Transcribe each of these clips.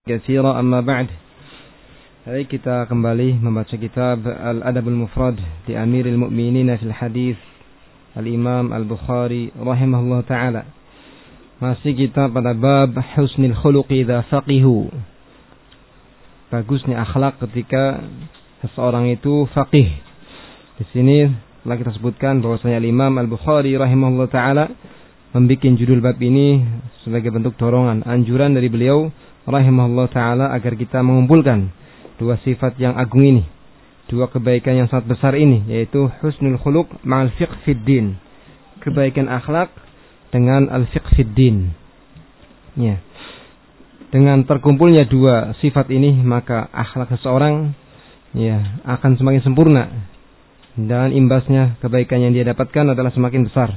Katsira amma ba'd. Hari kita kembali membaca kitab Al-Adabul Mufrad di Amiril Mu'minin fil Hadis Al-Imam Al-Bukhari rahimahullah taala. Masih kita pada bab husnul khuluqi idza faqihu. Bagusnya akhlak ketika seseorang itu faqih. Di sini telah kita sebutkan bahwasanya Al-Imam Al-Bukhari rahimahullah taala membuat judul bab ini sebagai bentuk dorongan, anjuran dari beliau rahimahullah ta'ala agar kita mengumpulkan dua sifat yang agung ini, dua kebaikan yang sangat besar ini, yaitu husnul khuluq ma'al fiqh fid din, kebaikan akhlak dengan al-fiqh fid din. Ya. Dengan terkumpulnya dua sifat ini, maka akhlak seseorang akan semakin sempurna dan imbasnya kebaikan yang dia dapatkan adalah semakin besar.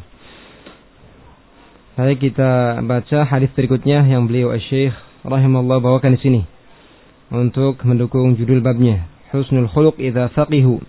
Mari kita baca hadis berikutnya yang beliau Syekh rahimahullah bawakan di sini untuk mendukung judul babnya, husnul khuluq idza faqihu.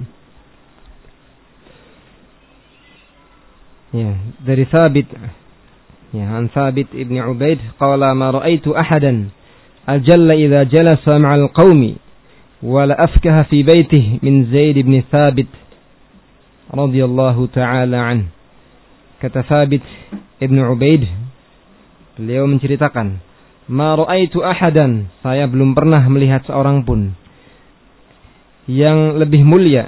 Dari Thabit, an Thabit ibn Ubaid qala ma ra'aitu ahadan ajalla idza jalasa ma'al qaumi wa la afkaha fi baitihi min Zaid ibn Thabit radhiyallahu ta'ala an. Kata Thabit ibn Ubaid, beliau menceritakan, ma ra'aitu ahadan, saya belum pernah melihat seorang pun yang lebih mulia,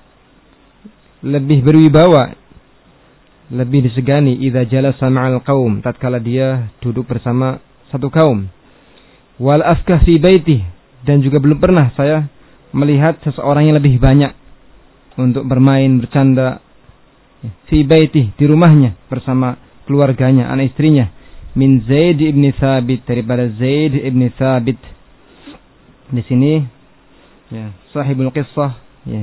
lebih berwibawa, lebih disegani idza jalasa ma'al qaum, tatkala dia duduk bersama satu kaum, wal afkah fi baiti, dan juga belum pernah saya melihat seseorang yang lebih banyak untuk bermain bercanda fi baiti, di rumahnya bersama keluarganya, anak istrinya, min Zaid ibn Thabit, daripada Zaid ibn Thabit. Di sini sahibul qissah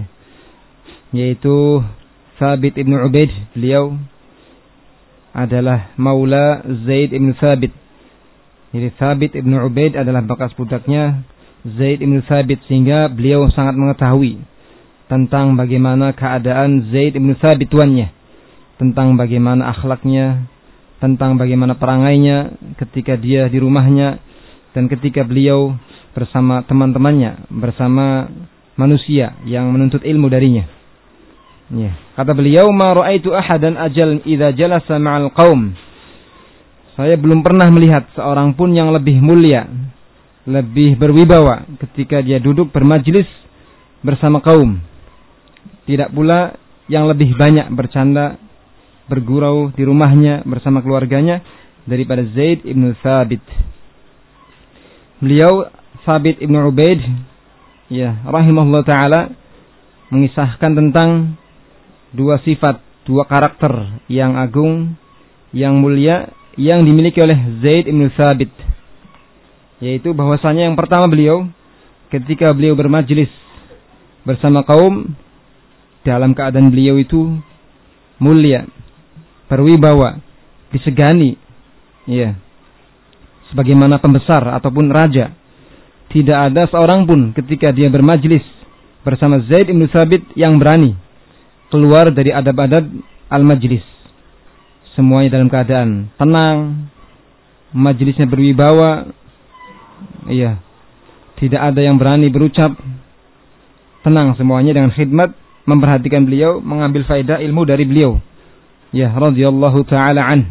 yaitu Thabit ibn Ubaid, beliau adalah maula Zaid ibn Thabit. Jadi Thabit ibn Ubaid adalah bekas budaknya Zaid ibn Thabit, sehingga beliau sangat mengetahui tentang bagaimana keadaan Zaid ibn Thabit tuannya, tentang bagaimana akhlaknya, tentang bagaimana perangainya ketika dia di rumahnya dan ketika beliau bersama teman-temannya, bersama manusia yang menuntut ilmu darinya. Kata beliau, ma ra'aitu ahadan ajal idza jalasa ma'al qaum. Saya belum pernah melihat seorang pun yang lebih mulia, lebih berwibawa ketika dia duduk bermajlis bersama kaum. Tidak pula yang lebih banyak bercanda, bergurau di rumahnya bersama keluarganya daripada Zaid ibn Thabit. Beliau Thabit ibn Ubaid rahimahullah ta'ala mengisahkan tentang dua sifat, dua karakter yang agung, yang mulia, yang dimiliki oleh Zaid ibn Thabit, yaitu bahwasanya yang pertama, beliau ketika beliau bermajlis bersama kaum, dalam keadaan beliau itu mulia, berwibawa, disegani, sebagaimana pembesar ataupun raja. Tidak ada seorang pun ketika dia bermajlis bersama Zaid ibn Thabit yang berani keluar dari adab-adab al-majlis. Semuanya dalam keadaan tenang, majlisnya berwibawa, tidak ada yang berani berucap, tenang semuanya dengan khidmat, memperhatikan beliau, mengambil faedah ilmu dari beliau. Radhiyallahu ta'ala an.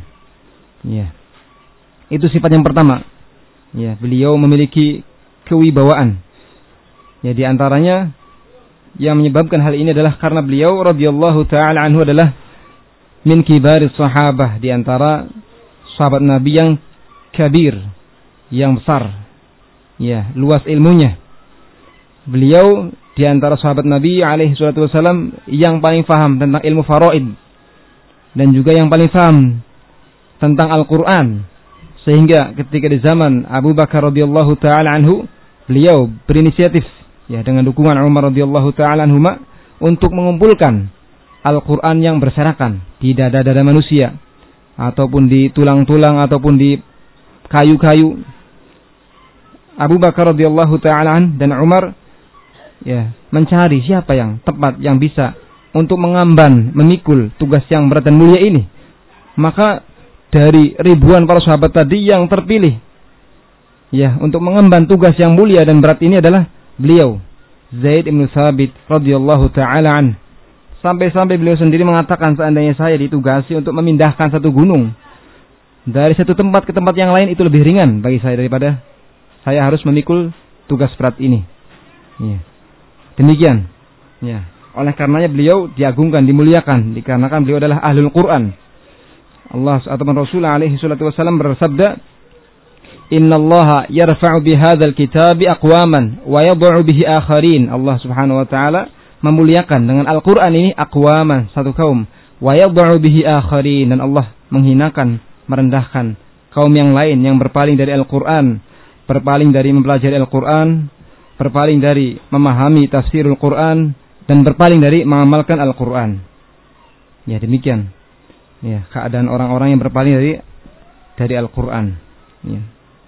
Itu sifat yang pertama. Beliau memiliki kewibawaan. Di antaranya yang menyebabkan hal ini adalah karena beliau radhiyallahu ta'ala anhu adalah min kibaris sahabah, di antara sahabat Nabi yang kabir, yang besar, luas ilmunya. Beliau di antara sahabat Nabi alaihi salatu wasallam yang paling faham tentang ilmu faraid, dan juga yang paling paham tentang Al-Quran, sehingga ketika di zaman Abu Bakar radhiyallahu ta'ala anhu, beliau berinisiatif dengan dukungan Umar radhiyallahu ta'ala anhuma untuk mengumpulkan Al-Quran yang berserakan di dada-dada manusia, ataupun di tulang-tulang, ataupun di kayu-kayu. Abu Bakar radhiyallahu ta'ala anhu dan Umar mencari siapa yang tepat, yang bisa untuk mengemban, memikul tugas yang berat dan mulia ini. Maka dari ribuan para sahabat tadi yang terpilih ya, untuk mengemban tugas yang mulia dan berat ini adalah beliau Zaid bin Thabit radhiyallahu taala an. Sampai-sampai beliau sendiri mengatakan, seandainya saya ditugasi untuk memindahkan satu gunung dari satu tempat ke tempat yang lain, itu lebih ringan bagi saya daripada saya harus memikul tugas berat ini. Ya. Demikian. Ya. Oleh karenanya beliau diagungkan, dimuliakan, dikarenakan beliau adalah ahlul Quran. Allah atau Rasulullah alaihi salatu wasallam bersabda, "Innallaha yarfa'u bihadzal kitabi aqwaman wa yad'u bihi akharin." Allah Subhanahu wa taala memuliakan dengan Al-Qur'an ini aqwaman, satu kaum, wa yad'u bihi akharin, dan Allah menghinakan, merendahkan kaum yang lain yang berpaling dari Al-Qur'an, berpaling dari mempelajari Al-Qur'an, berpaling dari memahami tafsirul Qur'an, dan berpaling dari mengamalkan Al-Qur'an. Ya, demikian. Ya, keadaan orang-orang yang berpaling dari Al-Qur'an. Ya.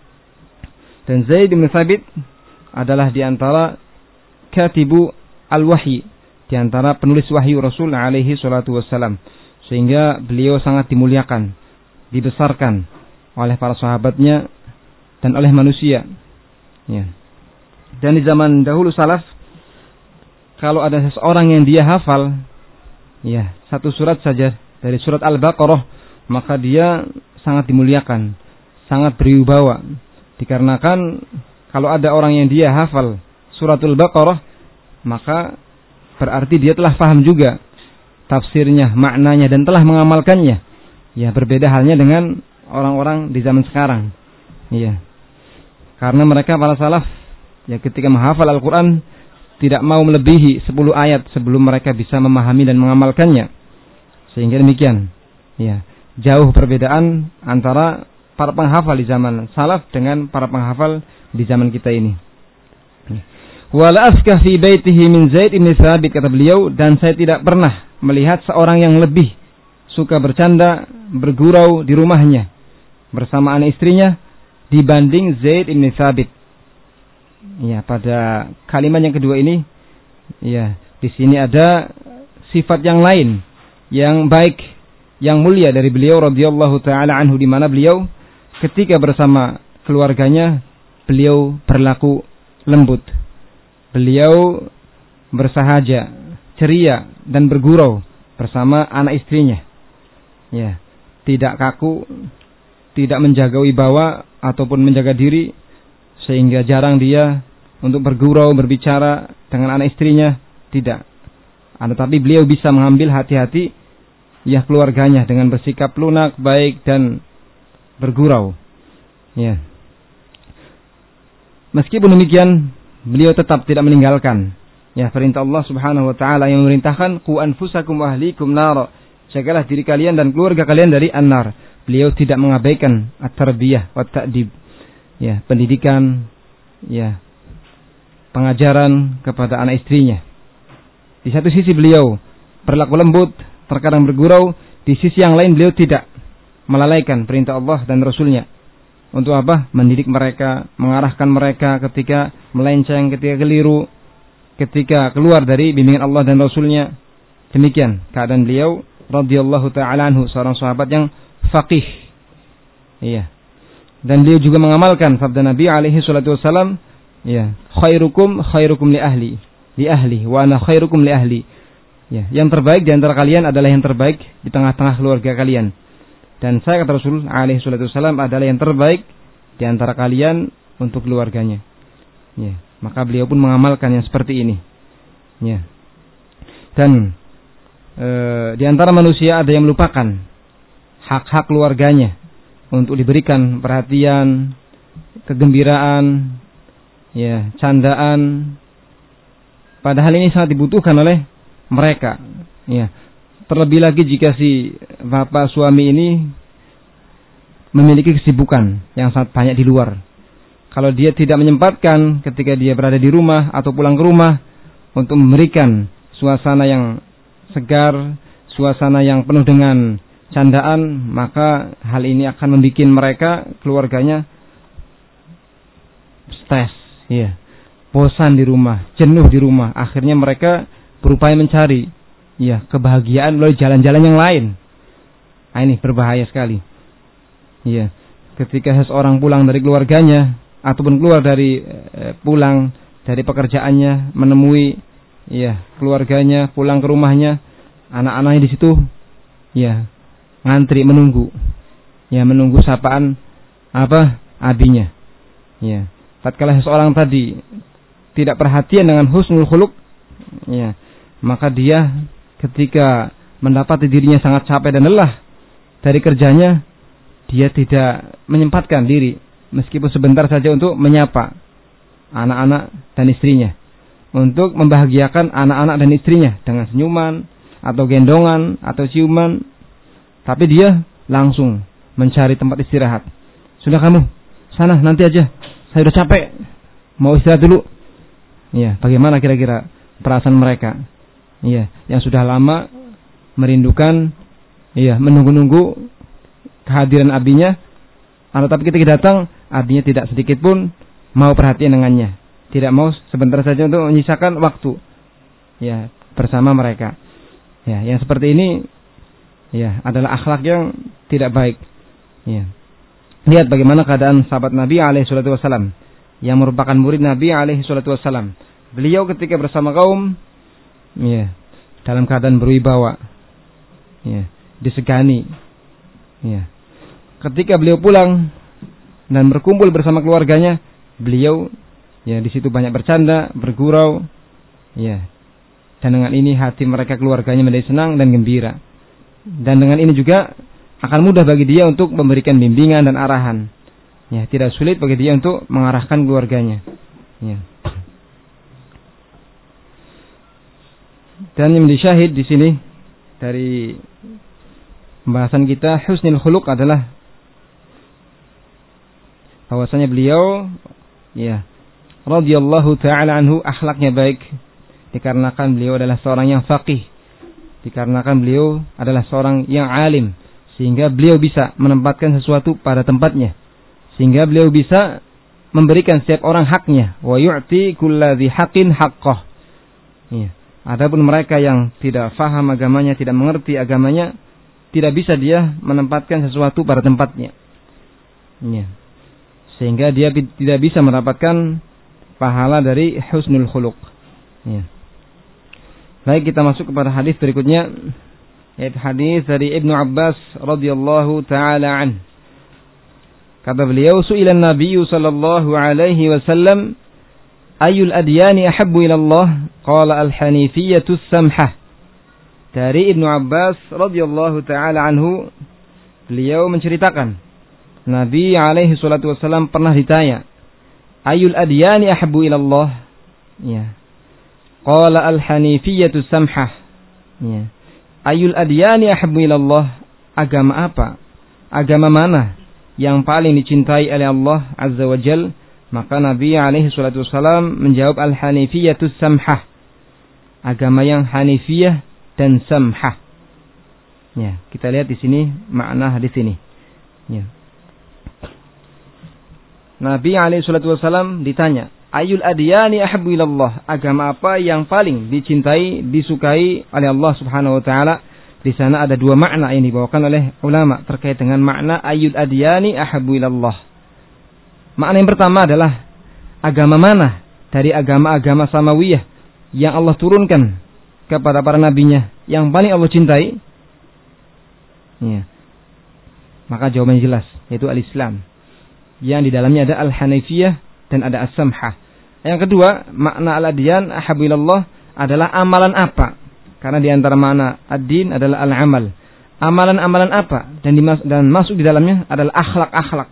Dan Zaid bin Thabit adalah di antara katibu al-wahyi, di antara penulis wahyu Rasul alaihi salatu wassalam, sehingga beliau sangat dimuliakan, dibesarkan oleh para sahabatnya dan oleh manusia. Ya. Dan di zaman dahulu salaf, kalau ada seseorang yang dia hafal, ya, satu surat saja dari surat Al-Baqarah, maka dia sangat dimuliakan, sangat berwibawa. Dikarenakan kalau ada orang yang dia hafal suratul Baqarah, maka berarti dia telah paham juga tafsirnya, maknanya, dan telah mengamalkannya. Ya, berbeda halnya dengan orang-orang di zaman sekarang. Ya. Karena mereka para salaf, ya, ketika menghafal Al-Quran tidak mau melebihi 10 ayat sebelum mereka bisa memahami dan mengamalkannya. Sehingga demikian. Ya, jauh perbedaan antara para penghafal di zaman salaf dengan para penghafal di zaman kita ini. Wala afkah fi baitihi min Zaid bin Thabit, kata beliau, dan saya tidak pernah melihat seorang yang lebih suka bercanda, bergurau di rumahnya bersama anak istrinya dibanding Zaid bin Thabit. Ya, pada kalimat yang kedua ini, ya, di sini ada sifat yang lain, yang baik, yang mulia dari beliau radhiyallahu taala anhu, di mana beliau ketika bersama keluarganya beliau berlaku lembut. Beliau bersahaja, ceria, dan bergurau bersama anak istrinya. Ya, tidak kaku, tidak menjaga wibawa ataupun menjaga diri, sehingga jarang dia untuk bergurau, berbicara dengan anak istrinya, tidak. Tetapi beliau bisa mengambil hati-hati ya keluarganya dengan bersikap lunak, baik, dan bergurau. Ya. Meskipun demikian, beliau tetap tidak meninggalkan ya perintah Allah Subhanahu wa taala yang memerintahkan qu anfusakum wa ahlikum nar, jagalah diri kalian dan keluarga kalian dari an-nar. Beliau tidak mengabaikan at-tarbiyah wa ta'dib, ya, pendidikan, ya, pengajaran kepada anak istrinya. Di satu sisi beliau berlaku lembut, terkadang bergurau, di sisi yang lain beliau tidak melalaikan perintah Allah dan Rasulnya. Untuk apa? Mendidik mereka, mengarahkan mereka ketika melenceng, ketika keliru, ketika keluar dari bimbingan Allah dan Rasulnya. Demikian keadaan beliau radhiyallahu ta'ala anhu, seorang sahabat yang faqih. Iya. Dan beliau juga mengamalkan sabda Nabi alaihi salatu wasallam, ya, khairukum li ahli wa ana khairukum li ahli. Ya, yang terbaik di antara kalian adalah yang terbaik di tengah-tengah keluarga kalian. Dan saya, kata Rasul alaihi salatu wasallam, adalah yang terbaik di antara kalian untuk keluarganya. Ya, maka beliau pun mengamalkan yang seperti ini. Ya. Dan di antara manusia ada yang melupakan hak-hak keluarganya untuk diberikan perhatian, kegembiraan, ya, candaan. Padahal ini sangat dibutuhkan oleh mereka. Ya. Terlebih lagi jika si bapak suami ini memiliki kesibukan yang sangat banyak di luar. Kalau dia tidak menyempatkan ketika dia berada di rumah atau pulang ke rumah untuk memberikan suasana yang segar, suasana yang penuh dengan candaan, maka hal ini akan membuat mereka, keluarganya, stres, ya, bosan di rumah, jenuh di rumah. Akhirnya mereka berupaya mencari, ya, kebahagiaan melalui jalan-jalan yang lain. Ini berbahaya sekali. Ya, ketika seseorang pulang dari keluarganya, ataupun keluar dari pulang dari pekerjaannya, menemui keluarganya, pulang ke rumahnya, anak-anaknya di situ ngantri menunggu sapaan abinya. Tatkala seseorang tadi tidak perhatian dengan husnul khuluq, maka dia ketika mendapati dirinya sangat capek dan lelah dari kerjanya, dia tidak menyempatkan diri meskipun sebentar saja untuk menyapa anak-anak dan istrinya, untuk membahagiakan anak-anak dan istrinya dengan senyuman atau gendongan atau ciuman, tapi dia langsung mencari tempat istirahat. Sudah kamu sana, nanti aja, saya udah capek, mau istirahat dulu. Bagaimana kira-kira perasaan mereka? Yang sudah lama merindukan, menunggu-nunggu kehadiran abinya, tapi ketika datang, abinya tidak sedikit pun mau perhatian dengannya, tidak mau sebentar saja untuk menyisakan waktu bersama mereka. Yang seperti ini adalah akhlak yang tidak baik. Lihat bagaimana keadaan sahabat Nabi alaihi salatu wasallam yang merupakan murid Nabi alaihi salatu wasallam. Beliau ketika bersama kaum dalam keadaan berwibawa, disegani. Ketika beliau pulang dan berkumpul bersama keluarganya, beliau di situ banyak bercanda, bergurau, dan dengan ini hati mereka keluarganya menjadi senang dan gembira. Dan dengan ini juga akan mudah bagi dia untuk memberikan bimbingan dan arahan. Tidak sulit bagi dia untuk mengarahkan keluarganya. Dan yang menjadi syahid di sini dari pembahasan kita, husnul khuluq adalah bahwasanya beliau radhiyallahu taala anhu akhlaknya baik dikarenakan beliau adalah seorang yang faqih, dikarenakan beliau adalah seorang yang alim, sehingga beliau bisa menempatkan sesuatu pada tempatnya, sehingga beliau bisa memberikan setiap orang haknya, wa yu'ti kulladzi haqqin haqqah. Adapun mereka yang tidak faham agamanya, tidak mengerti agamanya, tidak bisa dia menempatkan sesuatu pada tempatnya, sehingga dia tidak bisa mendapatkan pahala dari husnul khuluq. Baik, kita masuk kepada hadis berikutnya, yaitu hadis dari Ibnu Abbas radhiyallahu taala an. Kata beliau, su'ilan Nabi sallallahu alaihi wasallam, ayul adyani ahabbu ila Allah? Qala al-hanifiyyatu as-samhah. Dari Ibnu Abbas radhiyallahu taala anhu, beliau menceritakan Nabi alaihi salatu wasallam pernah ditanya, ayul adyani ahabbu ila Allah? Qala al-hanifiyyatu as-samhah. Ayul adyani ahabbu ila Allah? Agama apa? Agama mana yang paling dicintai oleh Allah azza wa jal? Maka Nabi alaihi salatu wasallam menjawab, al-hanifiyyatu as-samhah. Agama yang hanifiyah dan samhah. Kita lihat di sini makna hadis ini. Nabi alaihi salatu wasallam ditanya, ayul adyani ahabbu ilallah? Agama apa yang paling dicintai, disukai oleh Allah Subhanahu wa taala? Di sana ada dua makna yang dibawakan oleh ulama terkait dengan makna ayul adyani ahabbu ilallah. Makna yang pertama adalah agama mana dari agama-agama samawiyah yang Allah turunkan kepada para nabinya yang paling Allah cintai? Maka jawabannya jelas, yaitu al-Islam, yang di dalamnya ada al-hanifiyah dan ada as-samhah. Yang kedua, makna al-adyan ahabbu ilallah adalah amalan apa? Karena di antara makna ad-din adalah al-amal. Amalan-amalan apa? Dan masuk di dalamnya adalah akhlak-akhlak.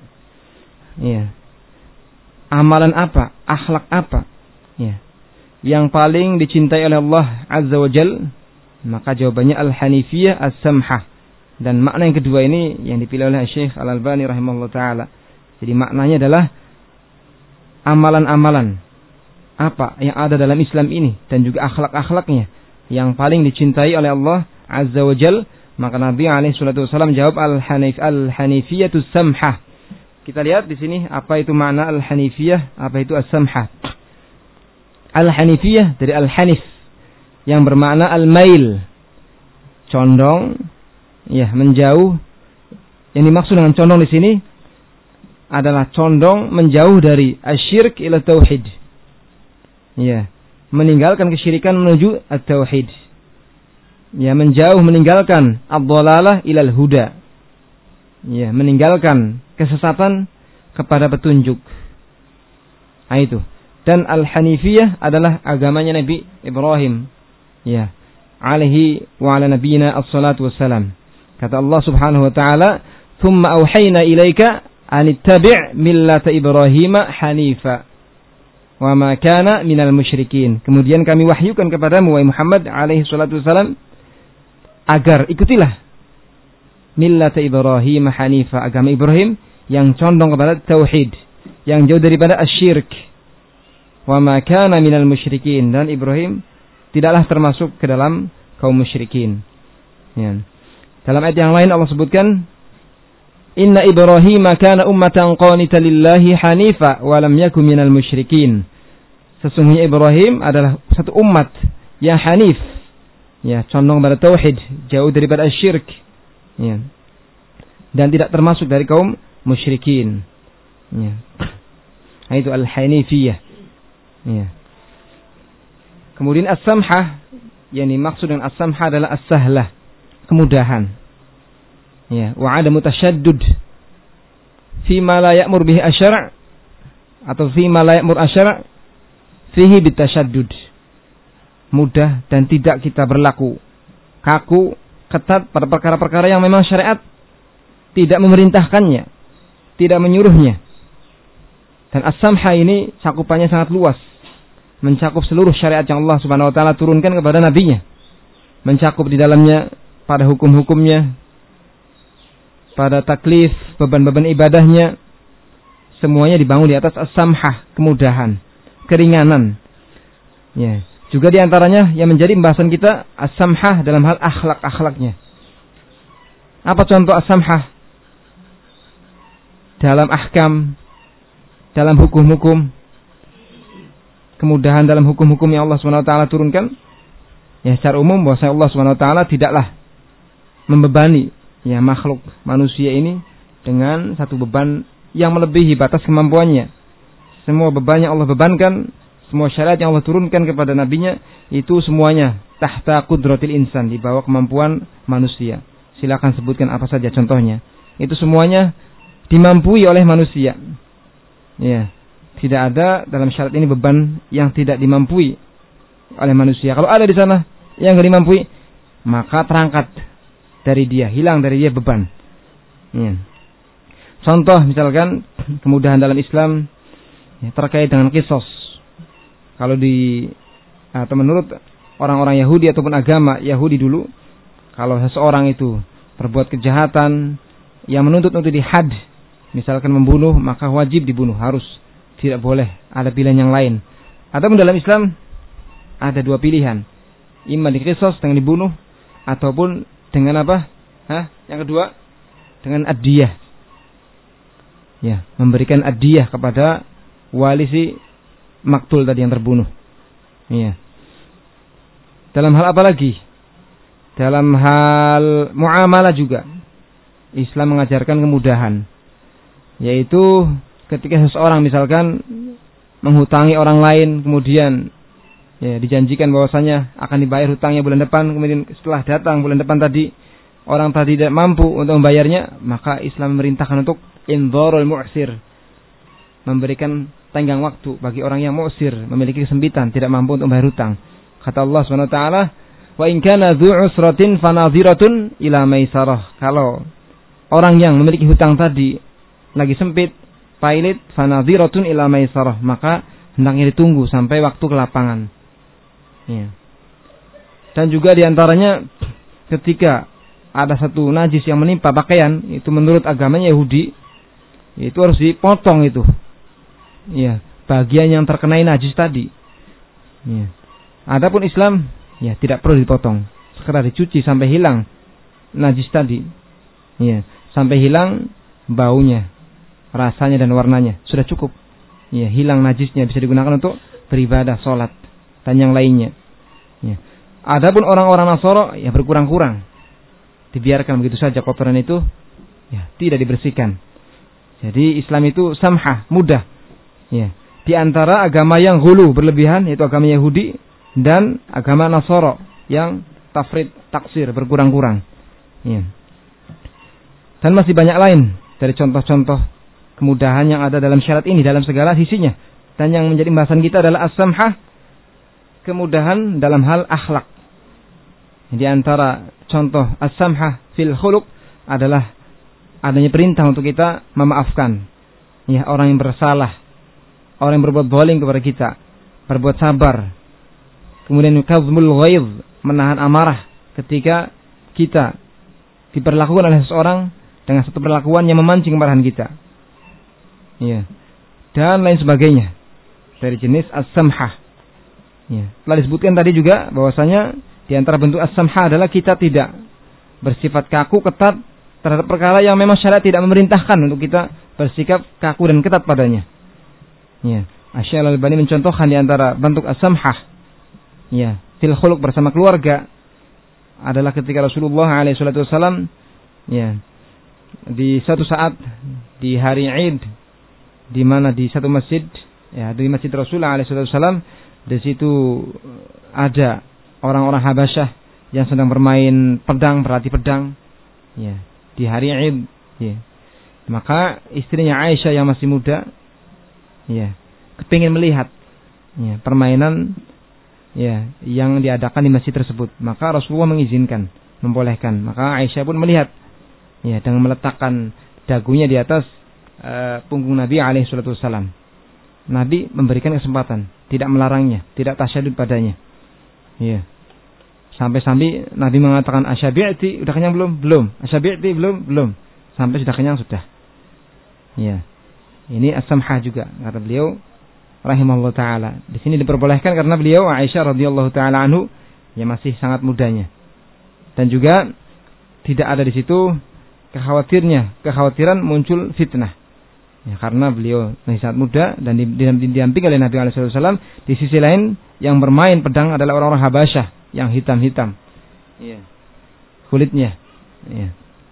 Amalan apa? Akhlak apa? Yang paling dicintai oleh Allah azza wa jal? Maka jawabannya al-hanifiyah as-samhah. Dan makna yang kedua ini yang dipilih oleh Syekh Al-Albani rahimahullah ta'ala. Jadi maknanya adalah amalan-amalan apa yang ada dalam Islam ini dan juga akhlak-akhlaknya yang paling dicintai oleh Allah azza wa jal. Maka Nabi alaihi salatu wasallam jawab al-hanifiyatu samhah. Kita lihat di sini apa itu makna al-hanifiyah, apa itu as-samhah. Al-hanifiyah dari al-hanif yang bermakna al-mail, condong, menjauh. Yang dimaksud dengan condong di sini adalah condong menjauh dari asyirk ila tauhid. Ya, meninggalkan kesyirikan menuju at-tauhid. Ya, meninggalkan ad-dhalalah ilal huda. Ya, meninggalkan kesesatan kepada petunjuk. Nah, itu. Dan al-hanifiyah adalah agamanya Nabi Ibrahim. Ya, alaihi wa ala nabiyina as-salatu wassalam. Kata Allah Subhanahu wa taala, "Tsumma auhayna ilaika an ittabi' millata Ibrahim hanifa wa ma kana minal musyrikin." Kemudian kami wahyukan kepadamu wahai Muhammad alaihi salatu wassalam agar ikutilah millata Ibrahim hanifa, agama Ibrahim yang condong kepada tauhid, yang jauh daripada asyirk. Wa ma kana minal musyrikin, dan Ibrahim tidaklah termasuk ke dalam kaum musyrikin. Ya. Dalam ayat yang lain Allah sebutkan, "Inna Ibrahim kana ummatan qanitan lillahi hanifa wa lam yakun minal musyrikin." Sesungguhnya Ibrahim adalah satu umat yang hanif, ya, condong pada tauhid, jauh daripada syirik, ya, dan tidak termasuk dari kaum musyrikin. Ya. Nah, itu al-hanifiyah. Ya. Kemudian as-samhah, yakni maksud dengan as-samhah adalah as-sahlah, kemudahan. Ya, wa 'adamu tashaddud fi ma la ya'mur bihi asy-syara' atau fi ma la ya'mur asy-syara' fihi bitashaddud. Mudah dan tidak kita berlaku kaku, ketat pada perkara-perkara yang memang syariat tidak memerintahkannya, tidak menyuruhnya. Dan as-samhah ini cakupannya sangat luas, mencakup seluruh syariat yang Allah Subhanahu wa taala turunkan kepada nabinya. Mencakup di dalamnya pada hukum-hukumnya, pada taklif, beban-beban ibadahnya, semuanya dibangun di atas as-samhah, kemudahan, keringanan. Ya, juga di antaranya yang menjadi pembahasan kita as-samhah dalam hal akhlak-akhlaknya. Apa contoh as-samhah? Dalam ahkam, dalam hukum-hukum, kemudahan dalam hukum-hukum yang Allah SWT turunkan. Ya, secara umum bahwa Allah SWT tidaklah membebani, ya, makhluk manusia ini dengan satu beban yang melebihi batas kemampuannya. Semua beban yang Allah bebankan, semua syariat yang Allah turunkan kepada nabinya, itu semuanya tahta qudratil insan, di bawah kemampuan manusia. Silakan sebutkan apa saja contohnya. Itu semuanya dimampui oleh manusia. Ya, tidak ada dalam syariat ini beban yang tidak dimampui oleh manusia. Kalau ada di sana yang tidak dimampui, maka terangkat dari dia, hilang dari dia beban. Ya. Contoh misalkan kemudahan dalam Islam, ya, terkait dengan kisos. Kalau atau menurut orang-orang Yahudi ataupun agama Yahudi dulu, kalau seseorang itu berbuat kejahatan yang menuntut untuk dihad, misalkan membunuh, maka wajib dibunuh, harus, tidak boleh ada pilihan yang lain. Adapun dalam Islam ada dua pilihan, imma dikisos dengan dibunuh, ataupun dengan apa? Yang kedua, dengan ad-diyah. Ya, memberikan ad-diyah kepada wali si maktul tadi yang terbunuh. Ya. Dalam hal apa lagi? Dalam hal muamalah juga Islam mengajarkan kemudahan, yaitu ketika seseorang misalkan menghutangi orang lain, kemudian, ya, dijanjikan bahwasanya akan dibayar hutangnya bulan depan, kemudian setelah datang bulan depan tadi orang tadi tidak mampu untuk membayarnya, maka Islam memerintahkan untuk indharul mu'sir, memberikan tenggang waktu bagi orang yang mu'sir, memiliki kesempitan, tidak mampu untuk membayar hutang. Kata Allah SWT, wa in kana dzu usratin fanadhiratun ila maisarah. Kalau orang yang memiliki hutang tadi lagi sempit, pailit, fanadhiratun ila maisarah, maka hendaknya ditunggu sampai waktu kelapangan. Ya. Dan juga diantaranya ketika ada satu najis yang menimpa pakaian, itu menurut agamanya Yahudi, itu harus dipotong itu. Ya, bagian yang terkenai najis tadi. Ya. Adapun Islam, ya, tidak perlu dipotong, sekedar dicuci sampai hilang najis tadi. Ya, sampai hilang baunya, rasanya dan warnanya, sudah cukup. Ya, hilang najisnya, bisa digunakan untuk beribadah, sholat dan yang lainnya. Ya. Adapun orang-orang Nasara, ya, berkurang-kurang, dibiarkan begitu saja kotoran itu, ya, tidak dibersihkan. Jadi Islam itu samhah, mudah. Ya. Di antara agama yang ghulu, berlebihan, yaitu agama Yahudi dan agama Nasara yang tafrid, taksir, berkurang-kurang. Ya. Dan masih banyak lain dari contoh-contoh kemudahan yang ada dalam syariat ini dalam segala sisinya. Dan yang menjadi bahasan kita adalah as-samhah, kemudahan dalam hal akhlak. Di antara contoh as-samhah fil khuluq adalah adanya perintah untuk kita memaafkan ya orang yang bersalah, orang yang berbuat zalim kepada kita, berbuat sabar. Kemudian kazmul ghaidh, menahan amarah ketika kita diperlakukan oleh seseorang dengan satu perlakuan yang memancing kemarahan kita. Ya. Dan lain sebagainya dari jenis as-samhah. Ya. Telah disebutkan tadi juga bahwasanya di antara bentuk as-samhah adalah kita tidak bersifat kaku, ketat terhadap perkara yang memang syariat tidak memerintahkan untuk kita bersikap kaku dan ketat padanya. Ya, Asy-Syaikh Al-Albani mencontohkan di antara bentuk as-samhah ya, fil khuluq bersama keluarga adalah ketika Rasulullah alaihi wasallam ya, di suatu saat di hari Id di mana di satu masjid ya, di Masjid Rasulullah alaihi wasallam, di situ ada orang-orang Habasyah yang sedang bermain pedang, berlatih pedang ya, di hari Id ya. Maka istrinya Aisyah yang masih muda ya, kepingin melihat ya, permainan ya, yang diadakan di masjid tersebut. Maka Rasulullah mengizinkan, membolehkan. Maka Aisyah pun melihat ya, dengan meletakkan dagunya di atas punggung Nabi alaihi wasallam. Nabi memberikan kesempatan, tidak melarangnya, tidak tasyadud padanya. Ya. Sampai-sampai Nabi mengatakan asyabi'ti, udah kenyang belum? Belum. Asyabi'ti belum. Sampai sudah kenyang sudah. Ya. Ini as-samhah juga kata beliau rahimahullah taala. Di sini diperbolehkan karena beliau Aisyah radhiyallahu taala anhu yang masih sangat mudanya. Dan juga tidak ada di situ kekhawatiran muncul fitnah. Ya, karena beliau masih sangat muda dan didampingi oleh Nabi alaihi wasallam. Di sisi lain yang bermain pedang adalah orang-orang Habasyah yang hitam-hitam. Iya. Kulitnya. Iya.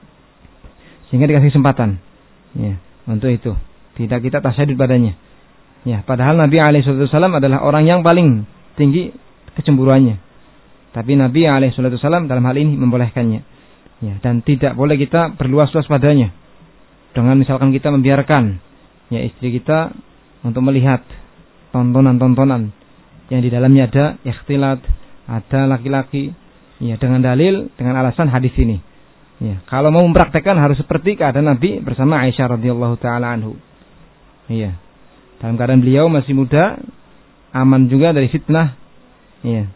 Sehingga dikasih kesempatan. Ya, untuk itu. Tidak kita tasyadud padanya. Ya, padahal Nabi alaihi wasallam adalah orang yang paling tinggi kecemburuannya. Tapi Nabi alaihi wasallam dalam hal ini membolehkannya. Ya, dan tidak boleh kita berluas-luas padanya. Dengan misalkan kita membiarkan ya istri kita untuk melihat tontonan-tontonan yang di dalamnya ada ikhtilat, ada laki-laki ya, dengan dalil, dengan alasan hadis ini. Ya, kalau mau mempraktekkan harus seperti keadaan Nabi bersama Aisyah radhiyallahu taala anhu. Iya. Dalam keadaan beliau masih muda, aman juga dari fitnah. Iya.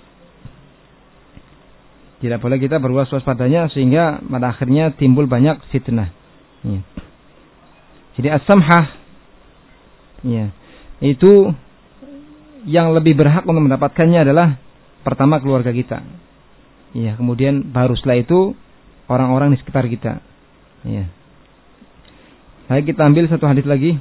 Tidak boleh kita berwas-was padanya sehingga pada akhirnya timbul banyak fitnah. Iya. Jadi as-samhah ya, itu yang lebih berhak untuk mendapatkannya adalah pertama keluarga kita. Ya, kemudian baru setelah itu orang-orang di sekitar kita. Ya. Baik, kita ambil satu hadis lagi.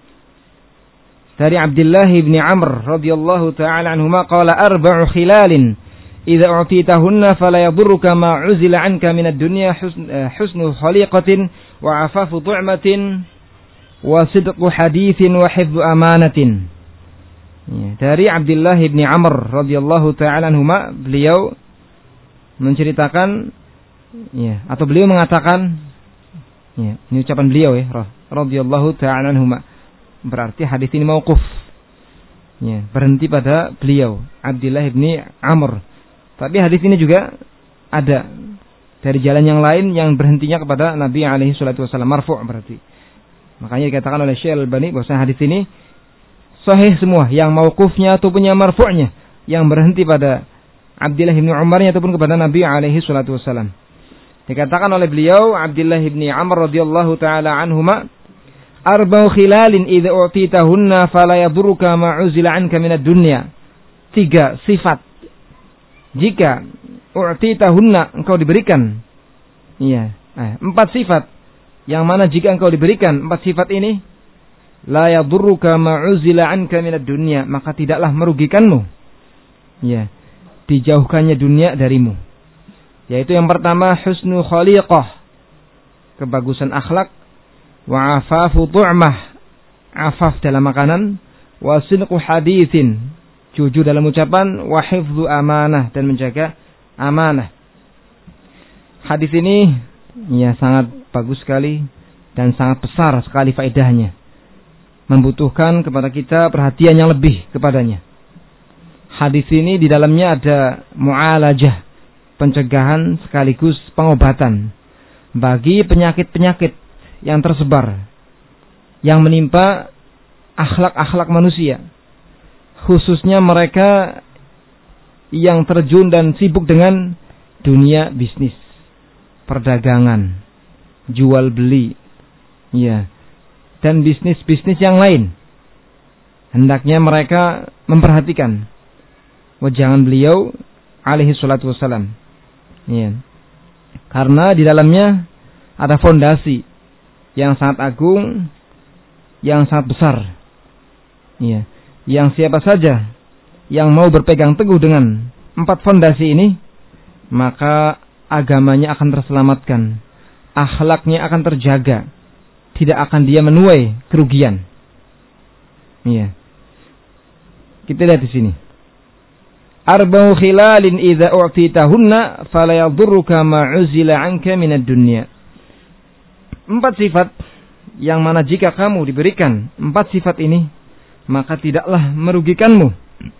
Dari Abdullah bin Amr radhiyallahu taala anhuma qala arba'u khilalin idza u'titahunna fala yadurruka ma 'uzila 'anka min ad-dunya husnu khaliqatin wa 'afafu tu'matin wa sidqu haditsin wa hifdzu amanatin. Ya, dari Abdullah bin Amr radhiyallahu taala anhuma, beliau menceritakan ya, atau beliau mengatakan ya, ini ucapan beliau ya, radhiyallahu taala anhuma. Berarti hadis ini mauquf. Ya, berhenti pada beliau Abdullah bin Amr. Tapi hadis ini juga ada dari jalan yang lain yang berhentinya kepada Nabi alaihi salatu wasallam, marfu' berarti. Makanya dikatakan oleh Syekh Al-Albani bahwa hadis ini sahih semua, yang mauqufnya ataupun yang marfu'nya, yang berhenti pada Abdullah bin Umarnya ataupun kepada Nabi alaihi salatu wasallam. Dikatakan oleh beliau Abdullah bin Amr radhiyallahu taala anhuma, arba'u khilalin idza u'titahunna fala yadurruka ma 'uzila 'anka minad dunya. 3 sifat jika u'titahunna engkau diberikan. Iya, 4 sifat yang mana jika engkau diberikan 4 sifat ini, la yadurruka ma 'uzila 'anka minad dunya, maka tidaklah merugikanmu. Iya, dijauhkannya dunia darimu. Yaitu yang pertama husnu khaliqah, kebagusan akhlak. wa afafu tu'mah, afaf dalam makanan, wa sidqu haditsin, jujur dalam ucapan, wa hifdzu amanah, dan menjaga amanah. Hadis ini ya sangat bagus sekali dan sangat besar sekali faedahnya. Membutuhkan kepada kita perhatian yang lebih kepadanya. Hadis ini di dalamnya ada mu'alajah, pencegahan sekaligus pengobatan bagi penyakit-penyakit yang tersebar, yang menimpa akhlak-akhlak manusia, khususnya mereka yang terjun dan sibuk dengan dunia bisnis, perdagangan, jual beli, ya, dan bisnis-bisnis yang lain. Hendaknya mereka memperhatikan wejangan beliau alaihi salatu wassalam, ya, karena di dalamnya ada fondasi yang sangat agung, yang sangat besar, ya, yang siapa saja yang mau berpegang teguh dengan 4 fondasi ini, maka agamanya akan terselamatkan, akhlaknya akan terjaga, tidak akan dia menuai kerugian. Ya. Kita lihat di sini. Arba'u khilalin idza u'titahunna fala yadurruka ma 'uzila 'anka minad dunya. 4 sifat yang mana jika kamu diberikan 4 sifat ini, maka tidaklah merugikanmu.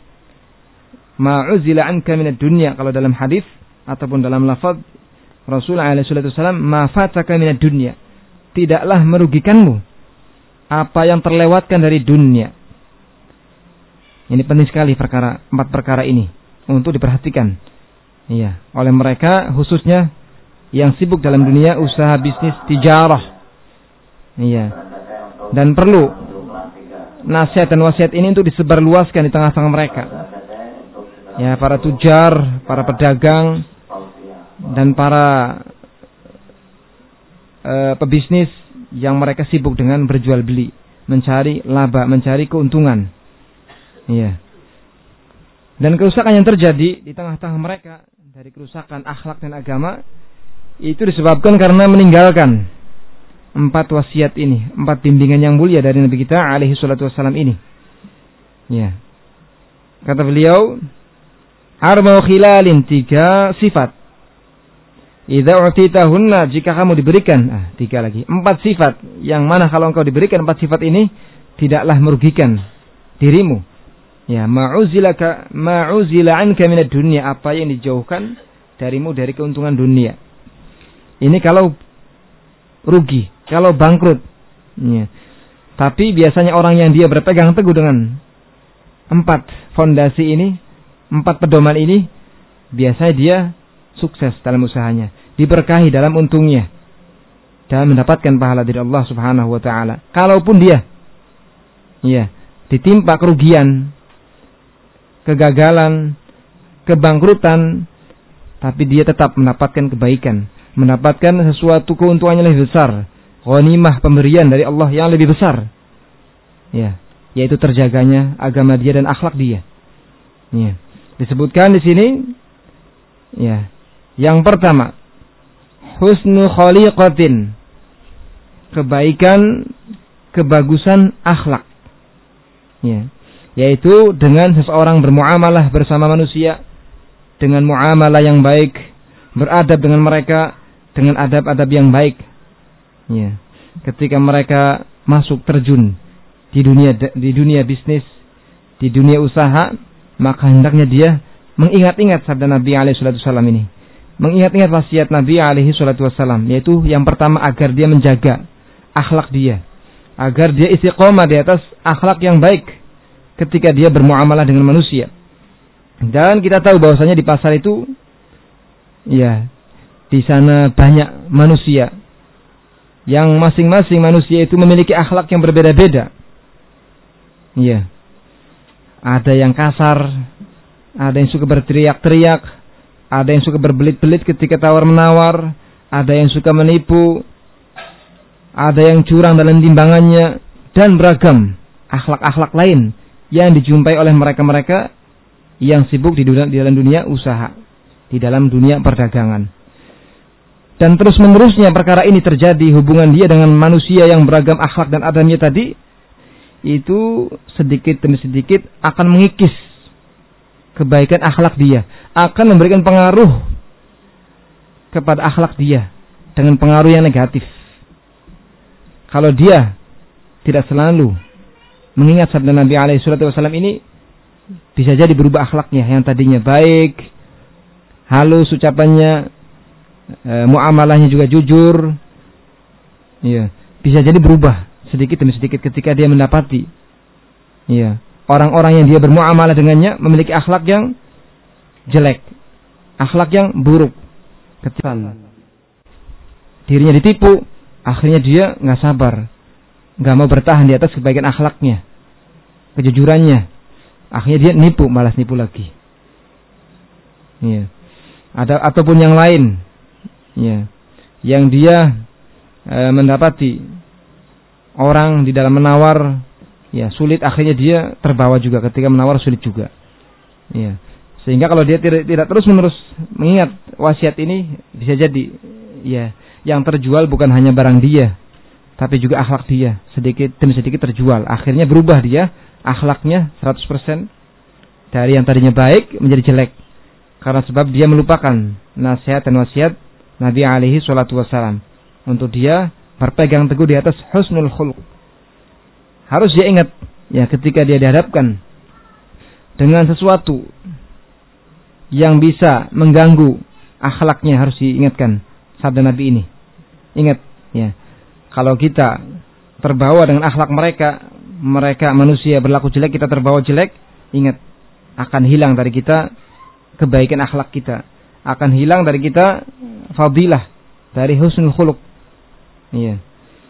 Ma 'uzila 'anka minad dunya, kalau dalam hadis ataupun dalam lafaz Rasulullah SAW, ma fataka minad dunya, tidaklah merugikanmu apa yang terlewatkan dari dunia. Ini penting sekali 4 perkara ini untuk diperhatikan, iya, oleh mereka khususnya yang sibuk dalam dunia usaha bisnis tijarah, iya, dan perlu nasihat dan wasiat ini untuk disebarluaskan di tengah-tengah mereka, ya, para tujar, para pedagang, dan para pebisnis yang mereka sibuk dengan berjual beli, mencari laba, mencari keuntungan, iya. Dan kerusakan yang terjadi di tengah-tengah mereka dari kerusakan akhlak dan agama itu disebabkan karena meninggalkan 4 wasiat ini, 4 bimbingan yang mulia dari Nabi kita alaihi salatu wassalam ini. Ya. Kata beliau, arba'u khilalin, 3 sifat. Idza u'titahunna, jika kamu diberikan, 3 lagi, 4 sifat yang mana kalau engkau diberikan 4 sifat ini tidaklah merugikan dirimu. Ya, ma'uzila anka minad dunya, apa yang dijauhkan darimu dari keuntungan dunia. Ini kalau rugi, kalau bangkrut. Ya. Tapi biasanya orang yang dia berpegang teguh dengan 4 fondasi ini, 4 pedoman ini, biasanya dia sukses dalam usahanya, diberkahi dalam untungnya, dan mendapatkan pahala dari Allah Subhanahu wa taala. Kalaupun dia ya ditimpa kerugian, kegagalan, kebangkrutan, tapi dia tetap mendapatkan kebaikan, mendapatkan sesuatu keuntungan yang lebih besar, ghanimah, pemberian dari Allah yang lebih besar, ya, yaitu terjaganya agama dia dan akhlak dia. Ya. Disebutkan di sini, ya, yang pertama, husnu khaliqatin, kebaikan, kebagusan akhlak, ya, yaitu dengan seseorang bermuamalah bersama manusia dengan muamalah yang baik, beradab dengan mereka dengan adab-adab yang baik. Ya. Ketika mereka masuk terjun di dunia bisnis, di dunia usaha, maka hendaknya dia mengingat-ingat sabda Nabi alaihi salatu wasallam ini, mengingat-ingat wasiat Nabi alaihi salatu wasallam, yaitu yang pertama agar dia menjaga akhlak dia, agar dia istiqomah di atas akhlak yang baik ketika dia bermuamalah dengan manusia. Dan kita tahu bahwasanya di pasar itu, ya, di sana banyak manusia yang masing-masing manusia itu memiliki akhlak yang berbeda-beda. Ya, ada yang kasar, ada yang suka berteriak-teriak, ada yang suka berbelit-belit ketika tawar-menawar, ada yang suka menipu, ada yang curang dalam timbangannya, dan beragam akhlak-akhlak lain yang dijumpai oleh mereka-mereka yang sibuk di dalam dunia usaha, di dalam dunia perdagangan. dan terus-menerusnya perkara ini terjadi, hubungan dia dengan manusia yang beragam akhlak dan adabnya tadi, itu sedikit demi sedikit akan mengikis kebaikan akhlak dia, akan memberikan pengaruh kepada akhlak dia dengan pengaruh yang negatif. Kalau dia tidak selalu mengingat sabda Nabi SAW ini, bisa jadi berubah akhlaknya yang tadinya baik, halus ucapannya, muamalahnya juga jujur, ya, bisa jadi berubah sedikit demi sedikit ketika dia mendapati, ya, orang-orang yang dia bermuamalah dengannya memiliki akhlak yang jelek, akhlak yang buruk, ketipan, dirinya ditipu, akhirnya dia nggak sabar, nggak mau bertahan di atas kebaikan akhlaknya, kejujurannya, akhirnya dia nipu, malas nipu lagi, ya. Ataupun yang lain, ya, yang dia mendapati orang di dalam menawar, ya, sulit, akhirnya dia terbawa juga ketika menawar sulit juga, ya. Sehingga kalau dia tidak terus menerus mengingat wasiat ini, bisa jadi, ya, yang terjual bukan hanya barang dia, tapi juga akhlak dia, sedikit demi sedikit terjual. Akhirnya berubah dia, akhlaknya 100% dari yang tadinya baik menjadi jelek, karena sebab dia melupakan nasihat dan wasiat Nabi alaihi salatu wassalam untuk dia berpegang teguh di atas husnul khuluq. Harus dia ingat, ya, ketika dia dihadapkan dengan sesuatu yang bisa mengganggu akhlaknya, harus diingatkan sabda Nabi ini. Ingat, ya, kalau kita terbawa dengan akhlak mereka manusia berlaku jelek, kita terbawa jelek, ingat, akan hilang dari kita kebaikan akhlak kita, akan hilang dari kita fadilah dari husnul khuluq, iya.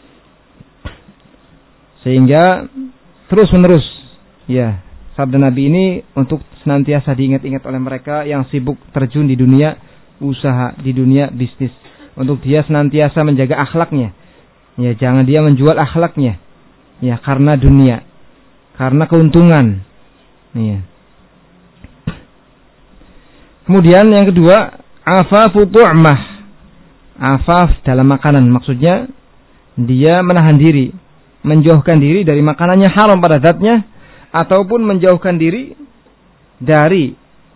Sehingga terus menerus, ya, sabda Nabi ini untuk senantiasa diingat-ingat oleh mereka yang sibuk terjun di dunia usaha, di dunia bisnis, untuk dia senantiasa menjaga akhlaknya, ya, jangan dia menjual akhlaknya, ya, karena dunia, karena keuntungan, ya. Kemudian yang kedua, afafu tu'mah. Afaf dalam makanan, maksudnya dia menahan diri, menjauhkan diri dari makanannya haram pada zatnya, ataupun menjauhkan diri dari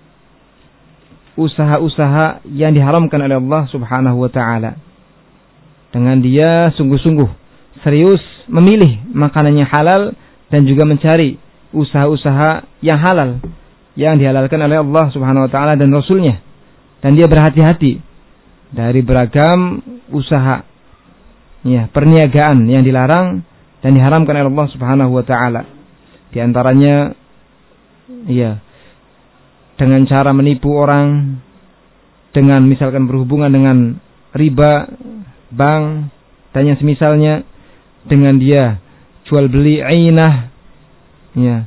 usaha-usaha yang diharamkan oleh Allah Subhanahu wa taala. Dengan dia sungguh-sungguh serius memilih makanan yang halal dan juga mencari usaha-usaha yang halal yang dihalalkan oleh Allah Subhanahu wa taala dan Rasulnya, dan dia berhati-hati dari beragam usaha, ya, perniagaan yang dilarang dan diharamkan oleh Allah Subhanahu wa taala. Di antaranya, ya, dengan cara menipu orang, dengan misalkan berhubungan dengan riba, bank dan yang semisalnya, dengan dia jual beli ainah, ya,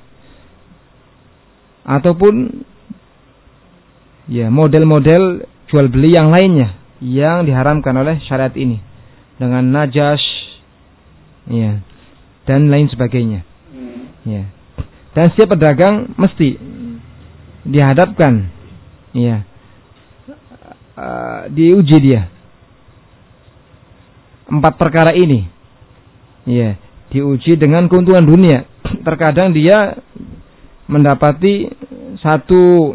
ataupun, ya, model-model jual beli yang lainnya yang diharamkan oleh syariat ini, dengan najas, ya, dan lain sebagainya, ya. Dan setiap pedagang mesti dihadapkan, ya, diuji dia 4 perkara ini, ya, diuji dengan keuntungan dunia. Terkadang dia mendapati satu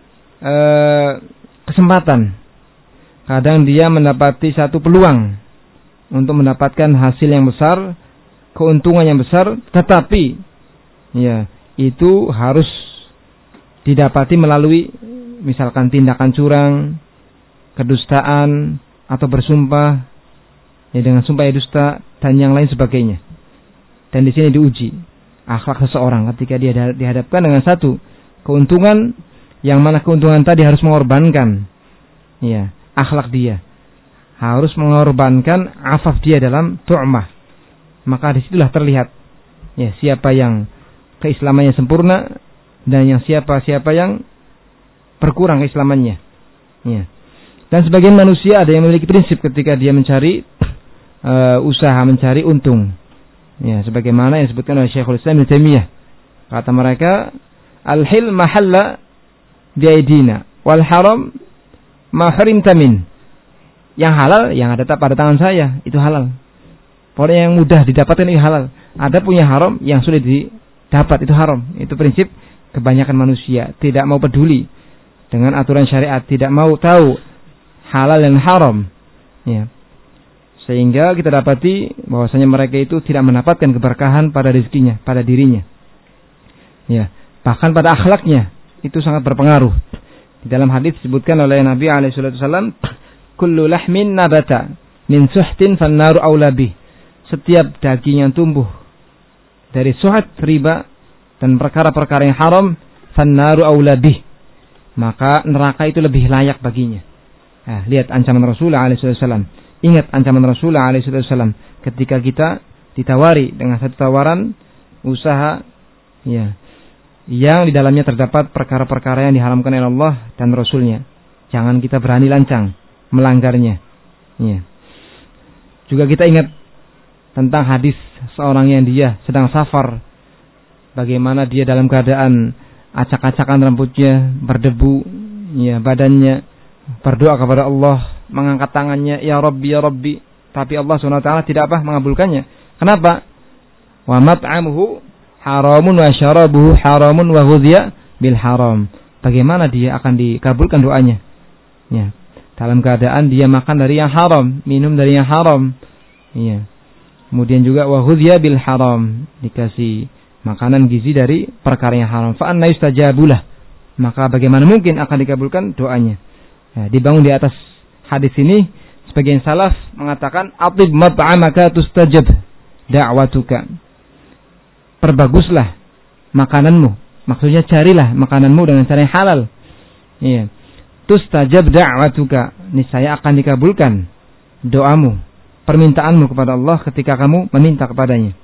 kesempatan, kadang dia mendapati satu peluang untuk mendapatkan hasil yang besar, keuntungan yang besar, tetapi, ya, itu harus didapati melalui misalkan tindakan curang, kedustaan, atau bersumpah, ya, dengan sumpah dusta dan yang lain sebagainya. Dan di sini diuji akhlak seseorang ketika dia dihadapkan dengan satu keuntungan, yang mana keuntungan tadi harus mengorbankan, ya, akhlak dia, harus mengorbankan afaf dia dalam tu'mah. Maka disitulah terlihat, ya, siapa yang keislamannya sempurna dan yang siapa yang berkurang keislamannya, ya. Dan sebagian manusia ada yang memiliki prinsip ketika dia mencari usaha, mencari untung, ya, sebagaimana yang disebutkan oleh Syekhul Islam Ibnu Taimiyah. Kata mereka, al-hil mahalla biaidina wal haram ma hurimta min. Yang halal yang ada pada tangan saya itu halal. Pokoknya yang mudah didapatkan itu halal. Ada punya haram yang sulit didapat itu haram. Itu prinsip kebanyakan manusia, tidak mau peduli dengan aturan syariat, tidak mau tahu halal dan haram. Ya. Sehingga kita dapati bahwasanya mereka itu tidak mendapatkan keberkahan pada rezekinya, pada dirinya. Ya, bahkan pada akhlaknya itu sangat berpengaruh. Di dalam hadis disebutkan oleh Nabi alaihi wasallam, kullu lahmin nabata min suhtin fannaru aula bih. Setiap daging yang tumbuh dari suhat, riba dan perkara-perkara yang haram, fannaru aula bih, maka neraka itu lebih layak baginya. Nah, lihat ancaman Rasulullah alaihi wasallam. Ingat ancaman Rasulullah alaihi wasallam ketika kita ditawari dengan satu tawaran usaha, ya, yang di dalamnya terdapat perkara-perkara yang diharamkan oleh Allah dan Rasulnya. Jangan kita berani lancang melanggarnya. Ya. Juga kita ingat tentang hadis seorang yang dia sedang safar, bagaimana dia dalam keadaan acak-acakan rambutnya, berdebu, ya, badannya, berdoa kepada Allah, mengangkat tangannya, ya Rabbi, ya Rabbi, tapi Allah SWT tidak mengabulkannya. Kenapa? Wa mat'amuhu haramun wa syarabuhu haramun wa ghudhiya bil haram. Bagaimana dia akan dikabulkan doanya? Ya, dalam keadaan dia makan dari yang haram, minum dari yang haram. Ya. Kemudian juga wa ghudhiya bil haram, dikasih makanan gizi dari perkara yang haram. Fa anna yustajabulah, maka bagaimana mungkin akan dikabulkan doanya? Ya, dibangun di atas hadis ini sebagian salaf mengatakan atib mat'amaka tustajab da'watuka. Perbaguslah makananmu, maksudnya carilah makananmu dengan cara yang halal. Iya. Tustajab da'watuka, niscaya akan dikabulkan doamu, permintaanmu kepada Allah ketika kamu meminta kepadanya.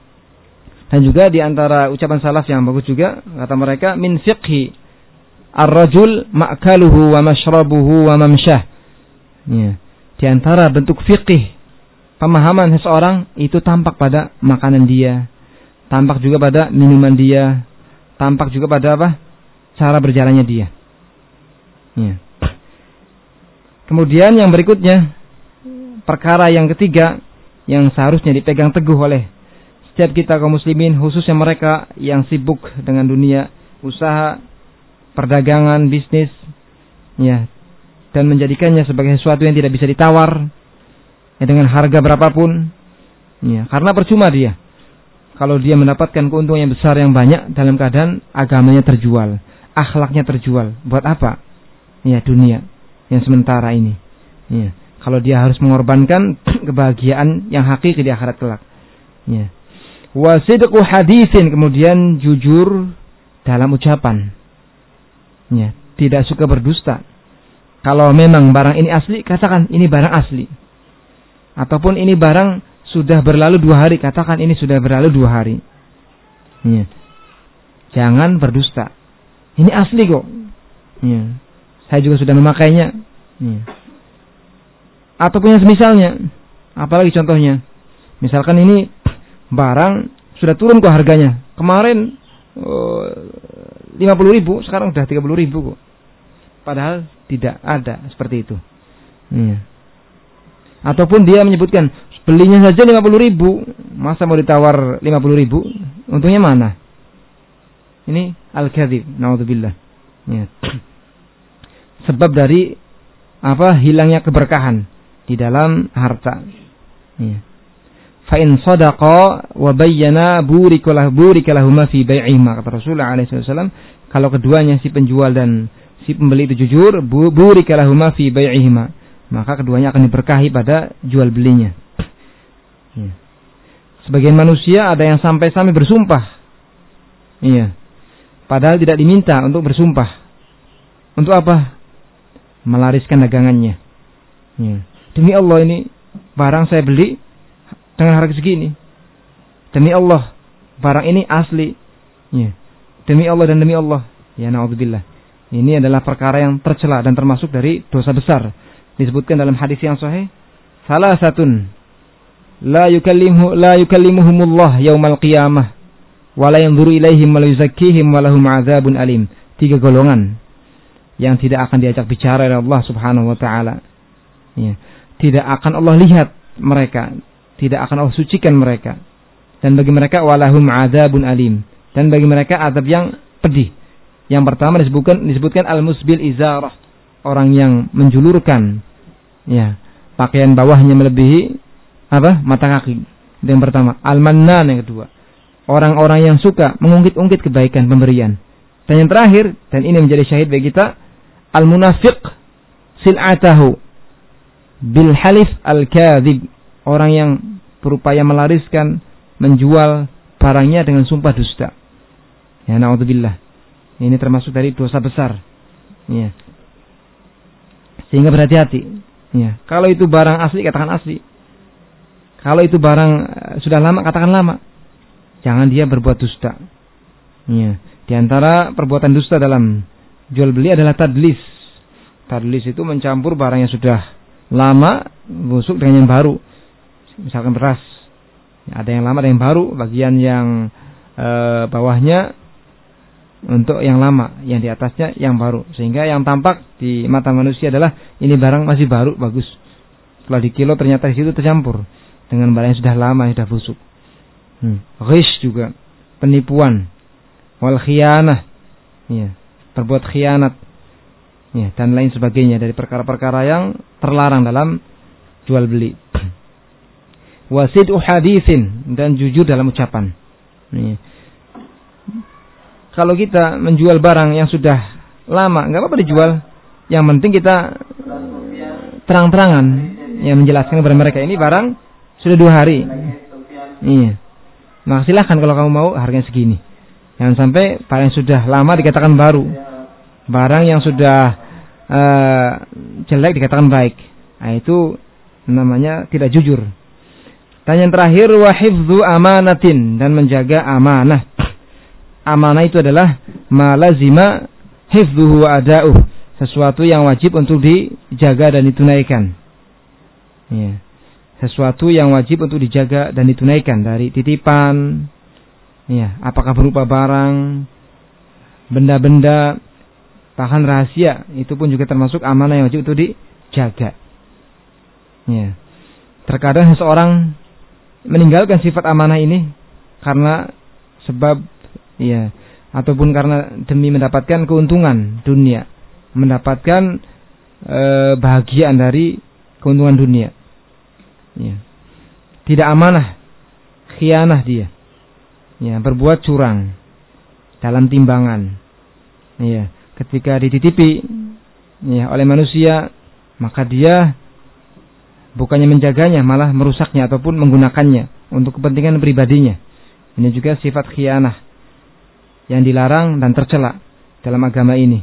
Dan juga di antara ucapan salaf yang bagus juga, kata mereka, min fiqhi ar-rajul ma'kaluhu wa mashrabuhu wa mamsyah. Ya. Di antara bentuk fiqih pemahaman seseorang itu tampak pada makanan dia, tampak juga pada minuman dia, tampak juga pada apa? Cara berjalannya dia. Ya. Kemudian yang berikutnya, perkara yang ketiga yang seharusnya dipegang teguh oleh setiap kita kaum muslimin, khususnya mereka yang sibuk dengan dunia usaha, perdagangan, bisnis, ya, dan menjadikannya sebagai sesuatu yang tidak bisa ditawar, ya, dengan harga berapapun, ya, karena percuma dia kalau dia mendapatkan keuntungan yang besar yang banyak dalam keadaan agamanya terjual, akhlaknya terjual. Buat apa? Ya, dunia yang sementara ini. Ya. Kalau dia harus mengorbankan kebahagiaan yang hakiki di akhirat kelak. Ya. Wa sidqu haditsin, kemudian jujur dalam ucapan. Ya, tidak suka berdusta. Kalau memang barang ini asli, katakan ini barang asli. Ataupun ini barang sudah berlalu 2 hari, katakan ini sudah berlalu 2 hari. Ya. Jangan berdusta. Ini asli kok. Ya. Saya juga sudah memakainya. Ya. Ataupun yang semisalnya. Apalagi contohnya, misalkan ini barang sudah turun kok harganya. Kemarin 50.000, sekarang udah 30.000 kok. Padahal tidak ada seperti itu. Ya. Ataupun dia menyebutkan belinya saja 50.000, masa mau ditawar 50.000? Untungnya mana? Ini al-kadzib, naudzubillah. Ya. Sebab dari hilangnya keberkahan di dalam harta. Ya. Fa in sadaqa wa bayyana burikalahu fi bai'ihima, kata Rasulullah alaihi wasallam, kalau keduanya si penjual dan si pembeli itu jujur, burikalahu fi bai'ihima, maka keduanya akan diberkahi pada jual belinya. Ya. Sebagian manusia ada yang sampai bersumpah. Iya. Padahal tidak diminta untuk bersumpah. Untuk apa? Melariskan dagangannya. Ya. Demi Allah, ini barang saya beli dengan harga segini. Demi Allah, barang ini asli. Ya. Demi Allah dan demi Allah. Ya, naudzubillah. Ini adalah perkara yang tercela dan termasuk dari dosa besar. Disebutkan dalam hadis yang sahih, salasatun la yukallimuhumullah yaumal qiyamah wa la yanzuru ilaihim wa la yuzakkihim wa lahum 'adzabun alim. 3 golongan yang tidak akan diajak bicara oleh Allah Subhanahu wa taala. Ya. tidak akan Allah lihat mereka, tidak akan Allah sucikan mereka. Dan bagi mereka walahum adzabun alim, dan bagi mereka azab yang pedih. Yang pertama disebutkan al-musbil izarah, orang yang menjulurkan ya pakaian bawahnya melebihi mata kaki. Yang pertama. Al-mannan yang kedua, orang-orang yang suka mengungkit-ungkit kebaikan pemberian. Dan yang terakhir, dan ini menjadi syahid bagi kita, al-munafiq sil'atahu bil halif al-kadhib, orang yang berupaya melariskan, menjual barangnya dengan sumpah dusta. Ya, na'udzubillah. Ini termasuk dari dosa besar. Ya. Sehingga berhati-hati. Ya. Kalau itu barang asli, katakan asli. Kalau itu barang sudah lama, katakan lama. Jangan dia berbuat dusta. Ya. Di antara perbuatan dusta dalam jual beli adalah tadlis. Tadlis itu mencampur barang yang sudah lama, busuk dengan yang baru. Misalkan beras. Ada yang lama, ada yang baru. Bagian yang bawahnya untuk yang lama, yang di atasnya yang baru. Sehingga yang tampak di mata manusia adalah ini barang masih baru, bagus. Setelah dikilo ternyata di situ tercampur dengan barang yang sudah lama, yang sudah busuk. Ghish juga, penipuan. Wal khiyanah, ya, berbuat khianat, ya, dan lain sebagainya dari perkara-perkara yang terlarang dalam jual beli. Wasid'u haditsin, dan jujur dalam ucapan. Ya. Kalau kita menjual barang yang sudah lama, nggak apa-apa dijual. Yang penting kita terang-terangan, ya, menjelaskan kepada mereka ini barang sudah 2 hari. Iya. Nah, silahkan kalau kamu mau harganya segini. Jangan sampai barang yang sudah lama dikatakan baru, barang yang sudah jelek dikatakan baik. Nah, itu namanya tidak jujur. Dan yang terakhir, wa hifdzu amanatin, dan menjaga amanah. Amanah itu adalah ma lazima hifdzuhu wa ada'uh, sesuatu yang wajib untuk dijaga dan ditunaikan. Ya. Sesuatu yang wajib untuk dijaga dan ditunaikan, dari titipan, ya, apakah berupa barang, benda-benda, bahkan rahasia, itu pun juga termasuk amanah yang wajib untuk dijaga. Ya. Terkadang seseorang meninggalkan sifat amanah ini karena sebab, ya, ataupun karena demi mendapatkan keuntungan dunia, mendapatkan bahagian dari keuntungan dunia. Ya. Tidak amanah, khianah dia. Ya, berbuat curang dalam timbangan. Ya, ketika dititipi, ya, oleh manusia, maka dia bukannya menjaganya, malah merusaknya ataupun menggunakannya untuk kepentingan pribadinya. Ini juga sifat khianah yang dilarang dan tercela dalam agama ini.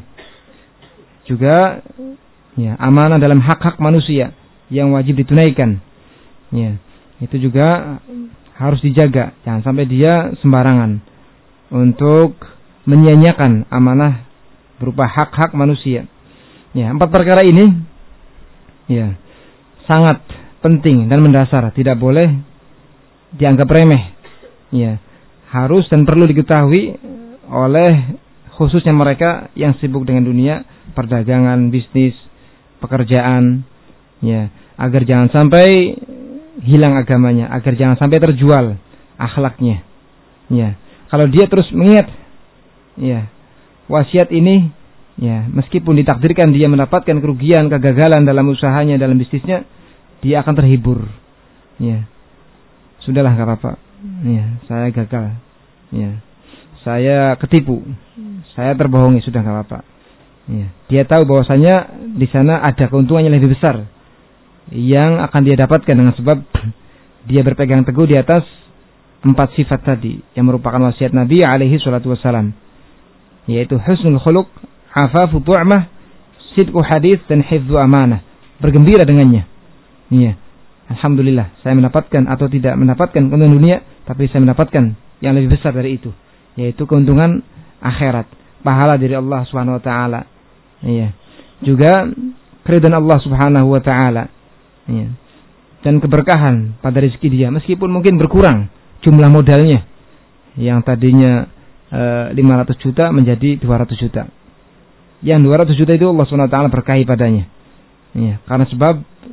Juga, ya, amanah dalam hak-hak manusia yang wajib ditunaikan. Ya, itu juga harus dijaga. Jangan sampai dia sembarangan untuk menyia-nyiakan amanah berupa hak-hak manusia. Ya, 4 perkara ini, ya, sangat penting dan mendasar, tidak boleh dianggap remeh. Ya, harus dan perlu diketahui oleh khususnya mereka yang sibuk dengan dunia perdagangan, bisnis, pekerjaan, ya, agar jangan sampai hilang agamanya, agar jangan sampai terjual akhlaknya. Ya, kalau dia terus mengingat, ya, wasiat ini, ya, meskipun ditakdirkan dia mendapatkan kerugian, kegagalan dalam usahanya, dalam bisnisnya, dia akan terhibur. Ya, sudahlah, nggak apa-apa. Ya, saya gagal. Ya, saya ketipu, saya terbohongi, sudah nggak apa-apa. Ya, dia tahu bahwasanya di sana ada keuntungan yang lebih besar yang akan dia dapatkan dengan sebab dia berpegang teguh di atas 4 sifat tadi yang merupakan wasiat Nabi alaihi salatu wassalam, yaitu husnul khuluq, afafu tu'mah, sidqu hadis, dan hifdzu amanah. Bergembira dengannya. Iya. Alhamdulillah, saya mendapatkan atau tidak mendapatkan keuntungan dunia, tapi saya mendapatkan yang lebih besar dari itu, yaitu keuntungan akhirat, pahala dari Allah Subhanahu wa taala. Iya. Juga keridhaan Allah Subhanahu wa taala. Ya. Dan keberkahan pada rezeki dia, meskipun mungkin berkurang jumlah modalnya yang tadinya 500 juta menjadi 200 juta. Yang 200 juta itu Allah SWT berkahi padanya. Ya, karena sebab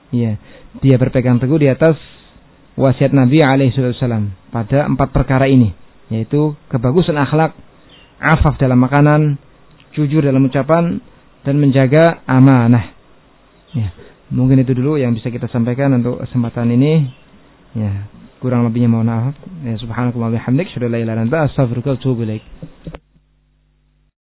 Ya, dia berpegang teguh di atas wasiat Nabi alaihissalam pada 4 perkara ini, yaitu kebagusan akhlak, afaf dalam makanan, jujur dalam ucapan, dan menjaga amanah. Ya, mungkin itu dulu yang bisa kita sampaikan untuk kesempatan ini. Ya, kurang lebihnya mohon maaf. Ya, subhanakallah wa bihamdik, asyhadu an la ilaha illa anta, astaghfiruka wa atubu ilaik.